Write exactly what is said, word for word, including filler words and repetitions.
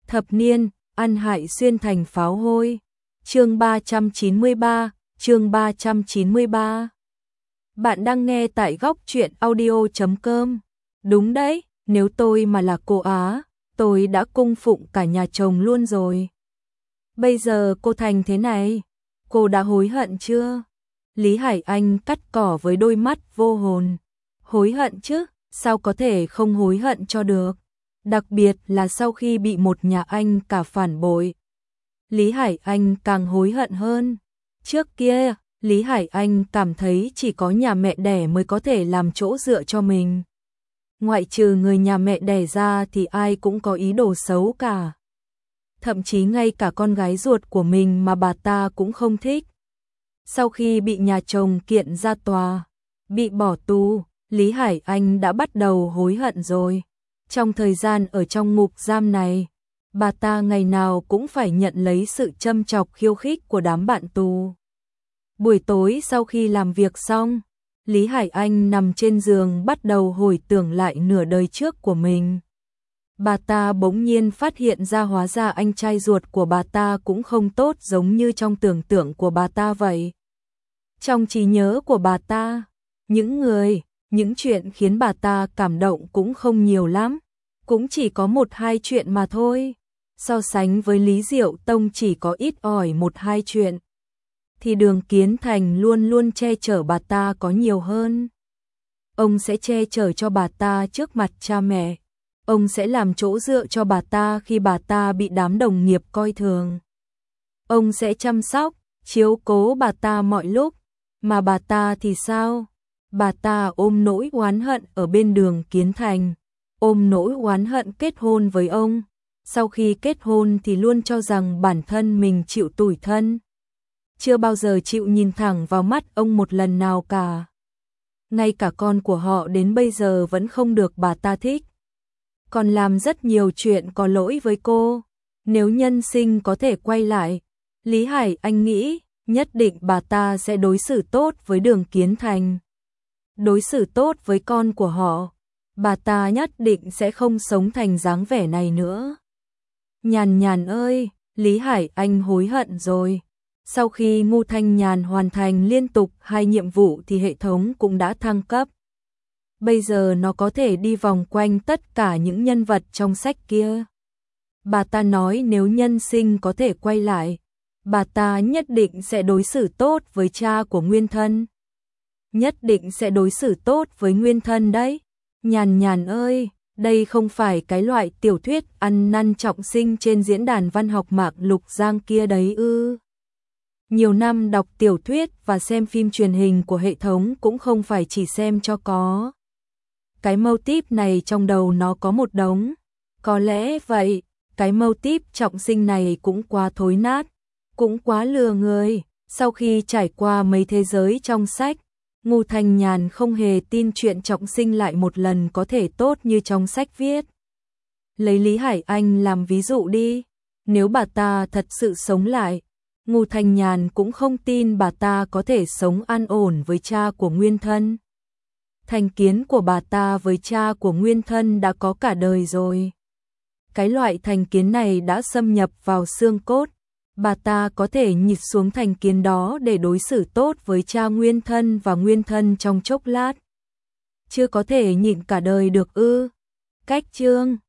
Thập niên, ăn hại xuyên thành pháo hôi. Chương ba trăm chín mươi ba, chương ba trăm chín mươi ba. Bạn đang nghe tại góc truyện audio chấm com. Đúng đấy, nếu tôi mà là cô Á, tôi đã cung phụng cả nhà chồng luôn rồi. Bây giờ cô thành thế này, cô đã hối hận chưa? Lý Hải Anh cắt cỏ với đôi mắt vô hồn. Hối hận chứ, sao có thể không hối hận cho được? Đặc biệt là sau khi bị một nhà anh cả phản bội. Lý Hải Anh càng hối hận hơn. Trước kia, Lý Hải Anh cảm thấy chỉ có nhà mẹ đẻ mới có thể làm chỗ dựa cho mình. Ngoại trừ người nhà mẹ đẻ ra thì ai cũng có ý đồ xấu cả. Thậm chí ngay cả con gái ruột của mình mà bà ta cũng không thích. Sau khi bị nhà chồng kiện ra tòa, bị bỏ tù, Lý Hải Anh đã bắt đầu hối hận rồi. Trong thời gian ở trong ngục giam này, bà ta ngày nào cũng phải nhận lấy sự châm chọc khiêu khích của đám bạn tù. Buổi tối sau khi làm việc xong, Lý Hải Anh nằm trên giường bắt đầu hồi tưởng lại nửa đời trước của mình. Bà ta bỗng nhiên phát hiện ra hóa ra anh trai ruột của bà ta cũng không tốt giống như trong tưởng tượng của bà ta vậy. Trong trí nhớ của bà ta, những người, những chuyện khiến bà ta cảm động cũng không nhiều lắm, cũng chỉ có một hai chuyện mà thôi. So sánh với Lý Diệu Tông chỉ có ít ỏi một hai chuyện, thì Đường Kiến Thành luôn luôn che chở bà ta có nhiều hơn. Ông sẽ che chở cho bà ta trước mặt cha mẹ. Ông sẽ làm chỗ dựa cho bà ta khi bà ta bị đám đồng nghiệp coi thường. Ông sẽ chăm sóc, chiếu cố bà ta mọi lúc. Mà bà ta thì sao? Bà ta ôm nỗi oán hận ở bên Đường Kiến Thành, ôm nỗi oán hận kết hôn với ông. Sau khi kết hôn thì luôn cho rằng bản thân mình chịu tủi thân. Chưa bao giờ chịu nhìn thẳng vào mắt ông một lần nào cả. Ngay cả con của họ đến bây giờ vẫn không được bà ta thích. Còn làm rất nhiều chuyện có lỗi với cô. Nếu nhân sinh có thể quay lại, Lý Hải Anh nghĩ nhất định bà ta sẽ đối xử tốt với Đường Kiến Thành. Đối xử tốt với con của họ, bà ta nhất định sẽ không sống thành dáng vẻ này nữa. Nhàn Nhàn ơi, Lý Hải Anh hối hận rồi. Sau khi Ngô Thanh Nhàn hoàn thành liên tục hai nhiệm vụ thì hệ thống cũng đã thăng cấp. Bây giờ nó có thể đi vòng quanh tất cả những nhân vật trong sách kia. Bà ta nói nếu nhân sinh có thể quay lại, bà ta nhất định sẽ đối xử tốt với cha của Nguyên Thân. Nhất định sẽ đối xử tốt với Nguyên Thân đấy. Nhàn Nhàn ơi, đây không phải cái loại tiểu thuyết ăn năn trọng sinh trên diễn đàn văn học Mạc Lục Giang kia đấy ư. Nhiều năm đọc tiểu thuyết và xem phim truyền hình của hệ thống cũng không phải chỉ xem cho có. Cái mâu típ này trong đầu nó có một đống. Có lẽ vậy, cái mâu típ trọng sinh này cũng quá thối nát, cũng quá lừa người. Sau khi trải qua mấy thế giới trong sách, Ngô Thanh Nhàn không hề tin chuyện trọng sinh lại một lần có thể tốt như trong sách viết. Lấy Lý Hải Anh làm ví dụ đi, nếu bà ta thật sự sống lại, Ngô Thanh Nhàn cũng không tin bà ta có thể sống an ổn với cha của Nguyên Thân. Thành kiến của bà ta với cha của Nguyên Thân đã có cả đời rồi. Cái loại thành kiến này đã xâm nhập vào xương cốt. Bà ta có thể nhịn xuống thành kiến đó để đối xử tốt với cha Nguyên Thân và Nguyên Thân trong chốc lát. Chưa có thể nhịn cả đời được ư? Cách chương